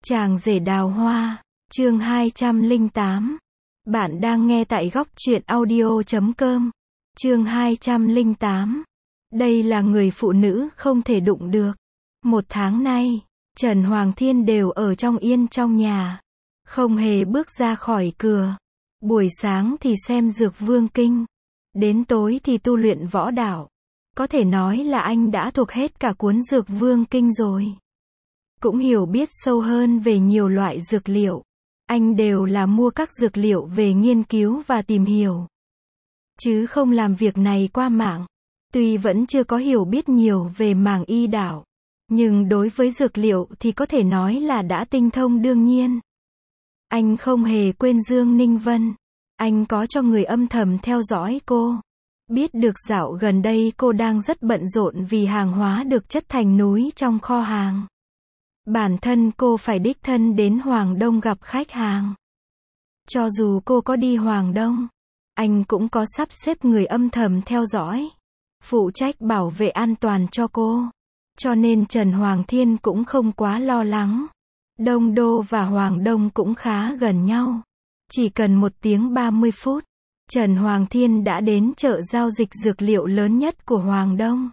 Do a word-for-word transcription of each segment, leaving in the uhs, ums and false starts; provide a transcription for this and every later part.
Chàng rể đào hoa, chương hai trăm lẻ tám. Bạn đang nghe tại góc truyện audio chấm com. Chương hai trăm lẻ tám. Đây là người phụ nữ không thể đụng được. Một tháng nay, Trần Hoàng Thiên đều ở trong yên trong nhà, không hề bước ra khỏi cửa. Buổi sáng thì xem Dược Vương Kinh, đến tối thì tu luyện võ đạo. Có thể nói là anh đã thuộc hết cả cuốn Dược Vương Kinh rồi. Cũng hiểu biết sâu hơn về nhiều loại dược liệu. Anh đều là mua các dược liệu về nghiên cứu và tìm hiểu, chứ không làm việc này qua mạng. Tuy vẫn chưa có hiểu biết nhiều về mảng y đạo, nhưng đối với dược liệu thì có thể nói là đã tinh thông đương nhiên. Anh không hề quên Dương Ninh Vân. Anh có cho người âm thầm theo dõi cô. Biết được dạo gần đây cô đang rất bận rộn vì hàng hóa được chất thành núi trong kho hàng. Bản thân cô phải đích thân đến Hoàng Đông gặp khách hàng. Cho dù cô có đi Hoàng Đông, anh cũng có sắp xếp người âm thầm theo dõi, phụ trách bảo vệ an toàn cho cô. Cho nên Trần Hoàng Thiên cũng không quá lo lắng. Đông Đô và Hoàng Đông cũng khá gần nhau. Chỉ cần một tiếng ba mươi phút, Trần Hoàng Thiên đã đến chợ giao dịch dược liệu lớn nhất của Hoàng Đông.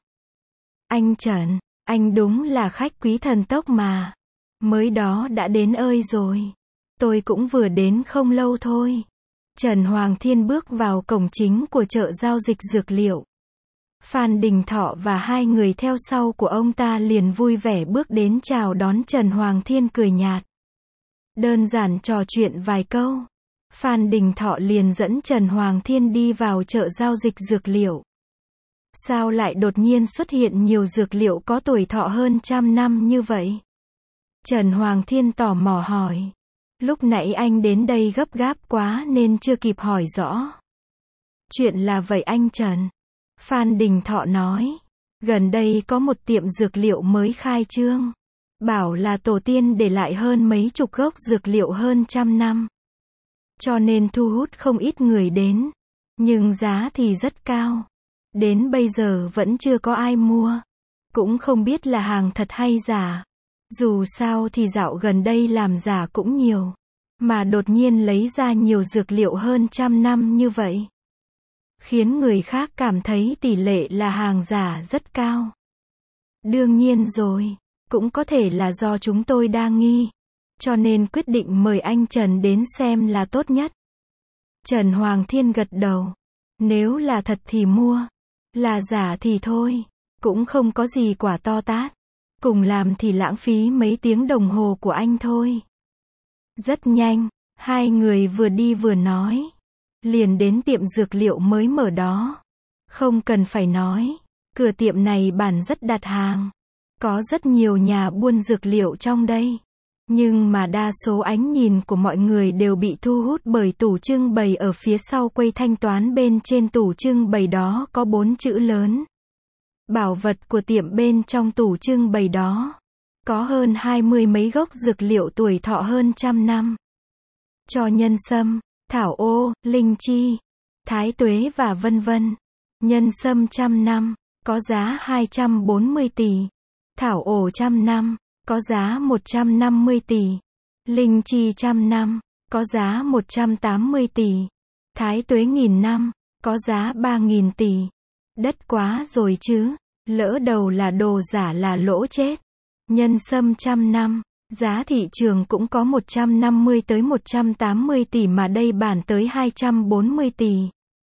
Anh Trần, anh đúng là khách quý thần tốc mà. Mới đó đã đến ơi rồi. Tôi cũng vừa đến không lâu thôi. Trần Hoàng Thiên bước vào cổng chính của chợ giao dịch dược liệu. Phan Đình Thọ và hai người theo sau của ông ta liền vui vẻ bước đến chào đón Trần Hoàng Thiên cười nhạt. Đơn giản trò chuyện vài câu, Phan Đình Thọ liền dẫn Trần Hoàng Thiên đi vào chợ giao dịch dược liệu. Sao lại đột nhiên xuất hiện nhiều dược liệu có tuổi thọ hơn trăm năm như vậy? Trần Hoàng Thiên tò mò hỏi. Lúc nãy anh đến đây gấp gáp quá nên chưa kịp hỏi rõ. Chuyện là vậy anh Trần. Phan Đình Thọ nói. Gần đây có một tiệm dược liệu mới khai trương. Bảo là tổ tiên để lại hơn mấy chục gốc dược liệu hơn trăm năm. Cho nên thu hút không ít người đến. Nhưng giá thì rất cao. Đến bây giờ vẫn chưa có ai mua. Cũng không biết là hàng thật hay giả. Dù sao thì dạo gần đây làm giả cũng nhiều. Mà đột nhiên lấy ra nhiều dược liệu hơn trăm năm như vậy, khiến người khác cảm thấy tỷ lệ là hàng giả rất cao. Đương nhiên rồi, cũng có thể là do chúng tôi đa nghi. Cho nên quyết định mời anh Trần đến xem là tốt nhất. Trần Hoàng Thiên gật đầu. Nếu là thật thì mua. Là giả thì thôi. Cũng không có gì quả to tát. Cùng làm thì lãng phí mấy tiếng đồng hồ của anh thôi. Rất nhanh, hai người vừa đi vừa nói. Liền đến tiệm dược liệu mới mở đó. Không cần phải nói, cửa tiệm này bản rất đặt hàng. Có rất nhiều nhà buôn dược liệu trong đây. Nhưng mà đa số ánh nhìn của mọi người đều bị thu hút bởi tủ trưng bày ở phía sau quầy thanh toán. Bên trên tủ trưng bày đó có bốn chữ lớn. Bảo vật của tiệm. Bên trong tủ trưng bày đó có hơn hai mươi mấy gốc dược liệu tuổi thọ hơn trăm năm. Cho nhân sâm, thảo ô, linh chi, thái tuế và vân vân. Nhân sâm trăm năm, có giá hai trăm bốn mươi tỷ. Thảo ổ trăm năm, có giá một trăm năm mươi tỷ. Linh chi trăm năm, có giá một trăm tám mươi tỷ. Thái tuế nghìn năm, có giá ba nghìn tỷ. Đất quá rồi chứ, lỡ đầu là đồ giả là lỗ chết. Nhân sâm trăm năm, giá thị trường cũng có một trăm năm mươi tới một trăm tám mươi tỷ mà đây bản tới hai trăm bốn mươi tỷ.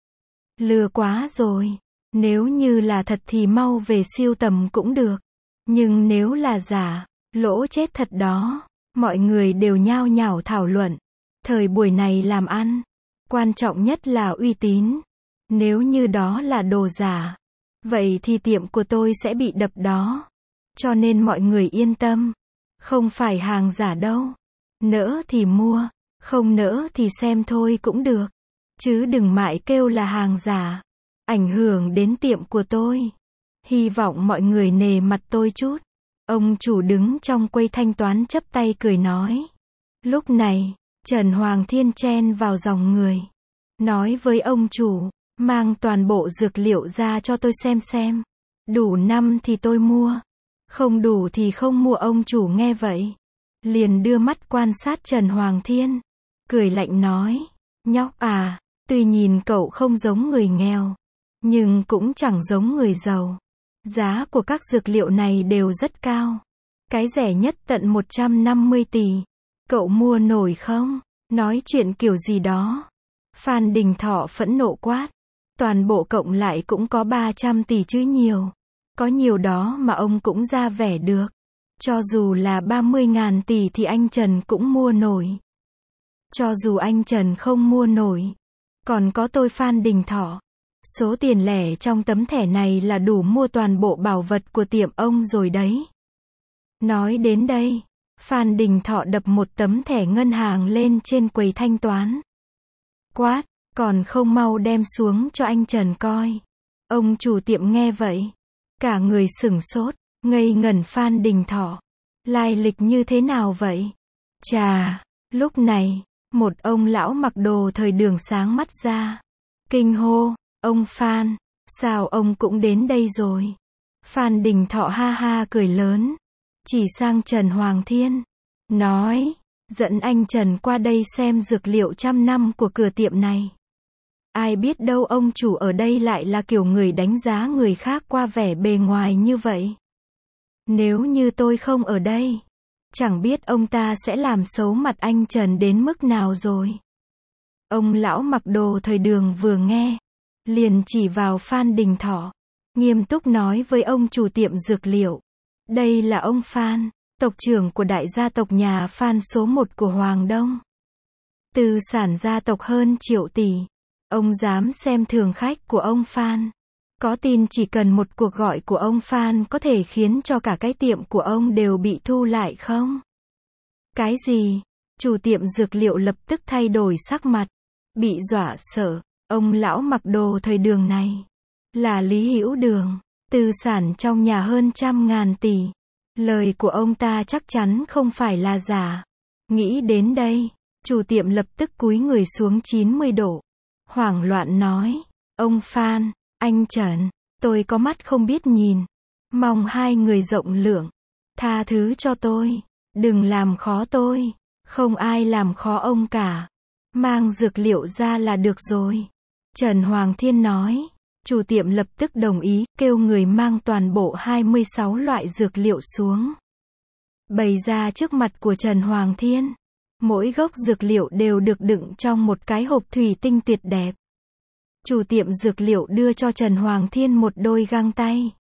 Lừa quá rồi. Nếu như là thật thì mau về sưu tầm cũng được. Nhưng nếu là giả, lỗ chết thật đó. Mọi người đều nhao nhao thảo luận. Thời buổi này làm ăn, quan trọng nhất là uy tín. Nếu như đó là đồ giả, vậy thì tiệm của tôi sẽ bị đập đó. Cho nên mọi người yên tâm. Không phải hàng giả đâu. Nỡ thì mua, không nỡ thì xem thôi cũng được. Chứ đừng mãi kêu là hàng giả. Ảnh hưởng đến tiệm của tôi. Hy vọng mọi người nể mặt tôi chút. Ông chủ đứng trong quầy thanh toán chắp tay cười nói. Lúc này, Trần Hoàng Thiên chen vào dòng người. Nói với ông chủ, mang toàn bộ dược liệu ra cho tôi xem xem. Đủ năm thì tôi mua. Không đủ thì không mua. Ông chủ nghe vậy liền đưa mắt quan sát Trần Hoàng Thiên, cười lạnh nói, nhóc à, tuy nhìn cậu không giống người nghèo, nhưng cũng chẳng giống người giàu. Giá của các dược liệu này đều rất cao. Cái rẻ nhất tận một trăm năm mươi tỷ. Cậu mua nổi không? Nói chuyện kiểu gì đó. Phan Đình Thọ phẫn nộ quát. Toàn bộ cộng lại cũng có ba trăm tỷ chứ nhiều. Có nhiều đó mà ông cũng ra vẻ được. Cho dù là ba mươi ngàn tỷ thì anh Trần cũng mua nổi. Cho dù anh Trần không mua nổi, còn có tôi Phan Đình Thọ. Số tiền lẻ trong tấm thẻ này là đủ mua toàn bộ bảo vật của tiệm ông rồi đấy. Nói đến đây, Phan Đình Thọ đập một tấm thẻ ngân hàng lên trên quầy thanh toán. Quát, còn không mau đem xuống cho anh Trần coi. Ông chủ tiệm nghe vậy, cả người sửng sốt, ngây ngẩn. Phan Đình Thọ, lai lịch như thế nào vậy? Chà, lúc này, một ông lão mặc đồ thời đường sáng mắt ra, kinh hô, ông Phan, sao ông cũng đến đây rồi? Phan Đình Thọ ha ha cười lớn, chỉ sang Trần Hoàng Thiên, nói, dẫn anh Trần qua đây xem dược liệu trăm năm của cửa tiệm này. Ai biết đâu ông chủ ở đây lại là kiểu người đánh giá người khác qua vẻ bề ngoài như vậy. Nếu như tôi không ở đây, chẳng biết ông ta sẽ làm xấu mặt anh Trần đến mức nào rồi. Ông lão mặc đồ thời đường vừa nghe, liền chỉ vào Phan Đình Thọ, nghiêm túc nói với ông chủ tiệm dược liệu. Đây là ông Phan, tộc trưởng của đại gia tộc nhà Phan số một của Hoàng Đông. Tư sản gia tộc hơn triệu tỷ. Ông dám xem thường khách của ông Phan. Có tin chỉ cần một cuộc gọi của ông Phan có thể khiến cho cả cái tiệm của ông đều bị thu lại không? Cái gì? Chủ tiệm dược liệu lập tức thay đổi sắc mặt, bị dọa sợ. Ông lão mặc đồ thời đường này là Lý Hữu Đường, tư sản trong nhà hơn trăm ngàn tỷ. Lời của ông ta chắc chắn không phải là giả. Nghĩ đến đây, chủ tiệm lập tức cúi người xuống chín mươi độ, hoảng loạn nói, ông Phan, anh Trần, tôi có mắt không biết nhìn, mong hai người rộng lượng, tha thứ cho tôi, đừng làm khó tôi, không ai làm khó ông cả, mang dược liệu ra là được rồi. Trần Hoàng Thiên nói, chủ tiệm lập tức đồng ý, kêu người mang toàn bộ hai mươi sáu loại dược liệu xuống, bày ra trước mặt của Trần Hoàng Thiên. Mỗi gốc dược liệu đều được đựng trong một cái hộp thủy tinh tuyệt đẹp. Chủ tiệm dược liệu đưa cho Trần Hoàng Thiên một đôi găng tay.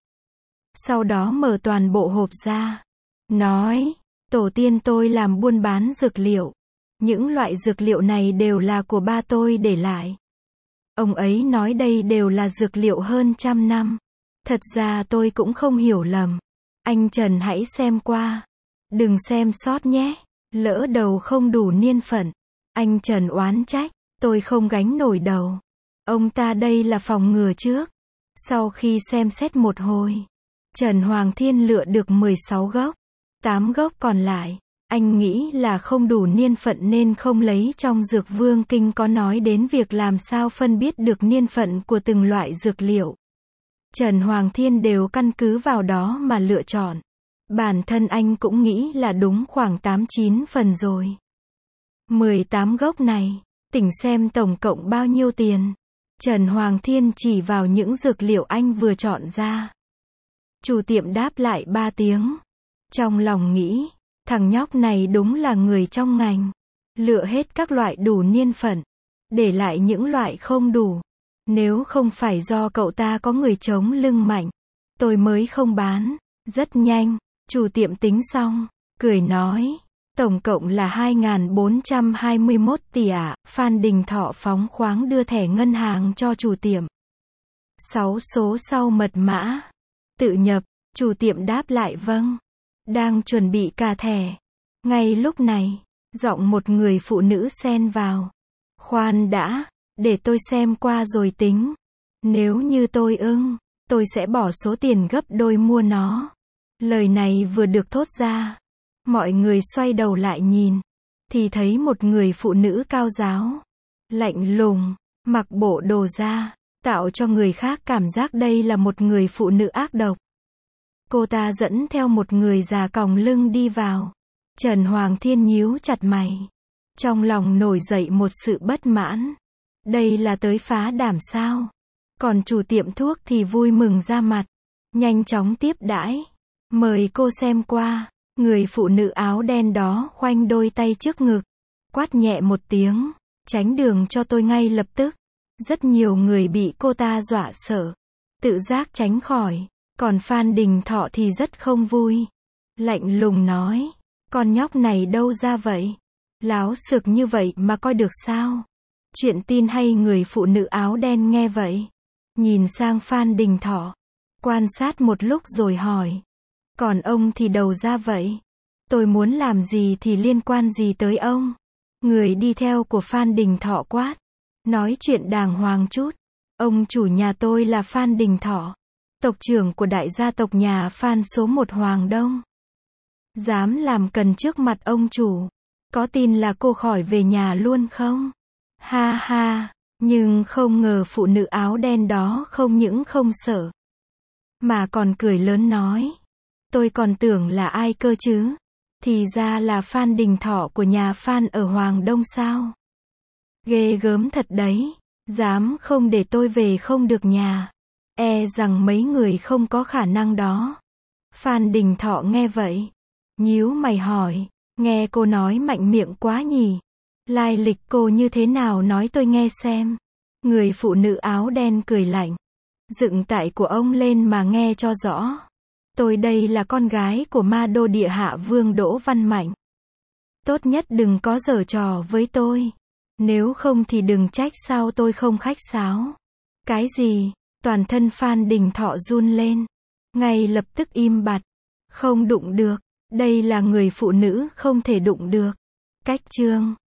Sau đó mở toàn bộ hộp ra. Nói, tổ tiên tôi làm buôn bán dược liệu. Những loại dược liệu này đều là của ba tôi để lại. Ông ấy nói đây đều là dược liệu hơn trăm năm. Thật ra tôi cũng không hiểu lầm. Anh Trần hãy xem qua. Đừng xem sót nhé. Lỡ đầu không đủ niên phận. Anh Trần oán trách. Tôi không gánh nổi đầu. Ông ta đây là phòng ngừa trước. Sau khi xem xét một hồi, Trần Hoàng Thiên lựa được mười sáu gốc. tám gốc còn lại, anh nghĩ là không đủ niên phận nên không lấy. Trong Dược Vương Kinh có nói đến việc làm sao phân biết được niên phận của từng loại dược liệu. Trần Hoàng Thiên đều căn cứ vào đó mà lựa chọn. Bản thân anh cũng nghĩ là đúng khoảng tám chín phần rồi. mười tám gốc này, tỉnh xem tổng cộng bao nhiêu tiền. Trần Hoàng Thiên chỉ vào những dược liệu anh vừa chọn ra. Chủ tiệm đáp lại ba tiếng. Trong lòng nghĩ, thằng nhóc này đúng là người trong ngành. Lựa hết các loại đủ niên phận, để lại những loại không đủ. Nếu không phải do cậu ta có người chống lưng mạnh, tôi mới không bán. Rất nhanh, chủ tiệm tính xong, cười nói, tổng cộng là hai nghìn bốn trăm hai mươi mốt tỷ ạ. À. Phan Đình Thọ phóng khoáng đưa thẻ ngân hàng cho chủ tiệm. sáu số sau mật mã. Tự nhập, chủ tiệm đáp lại vâng. Đang chuẩn bị cà thẻ. Ngay lúc này, giọng một người phụ nữ xen vào. Khoan đã, để tôi xem qua rồi tính. Nếu như tôi ưng, tôi sẽ bỏ số tiền gấp đôi mua nó. Lời này vừa được thốt ra, mọi người xoay đầu lại nhìn, thì thấy một người phụ nữ cao ráo, lạnh lùng, mặc bộ đồ da, tạo cho người khác cảm giác đây là một người phụ nữ ác độc. Cô ta dẫn theo một người già còng lưng đi vào. Trần Hoàng Thiên nhíu chặt mày. Trong lòng nổi dậy một sự bất mãn. Đây là tới phá đảm sao? Còn chủ tiệm thuốc thì vui mừng ra mặt. Nhanh chóng tiếp đãi. Mời cô xem qua. Người phụ nữ áo đen đó khoanh đôi tay trước ngực. Quát nhẹ một tiếng. Tránh đường cho tôi ngay lập tức. Rất nhiều người bị cô ta dọa sợ. Tự giác tránh khỏi. Còn Phan Đình Thọ thì rất không vui. Lạnh lùng nói. Con nhóc này đâu ra vậy? Láo xược như vậy mà coi được sao? Chuyện tin hay người phụ nữ áo đen nghe vậy? Nhìn sang Phan Đình Thọ. Quan sát một lúc rồi hỏi. Còn ông thì đầu ra vậy? Tôi muốn làm gì thì liên quan gì tới ông? Người đi theo của Phan Đình Thọ quát. Nói chuyện đàng hoàng chút. Ông chủ nhà tôi là Phan Đình Thọ. Tộc trưởng của đại gia tộc nhà Phan số một Hoàng Đông. Dám làm cần trước mặt ông chủ. Có tin là cô khỏi về nhà luôn không? Ha ha. Nhưng không ngờ phụ nữ áo đen đó không những không sợ. Mà còn cười lớn nói. Tôi còn tưởng là ai cơ chứ? Thì ra là Phan Đình Thọ của nhà Phan ở Hoàng Đông sao? Ghê gớm thật đấy. Dám không để tôi về không được nhà. E rằng mấy người không có khả năng đó. Phan Đình Thọ nghe vậy. Nhíu mày hỏi. Nghe cô nói mạnh miệng quá nhỉ? Lai lịch cô như thế nào nói tôi nghe xem. Người phụ nữ áo đen cười lạnh. Dựng tại của ông lên mà nghe cho rõ. Tôi đây là con gái của ma đô địa hạ vương Đỗ Văn Mạnh. Tốt nhất đừng có giở trò với tôi. Nếu không thì đừng trách sao tôi không khách sáo. Cái gì? Toàn thân Phan Đình Thọ run lên. Ngay lập tức im bặt. Không đụng được. Đây là người phụ nữ không thể đụng được. Cách chương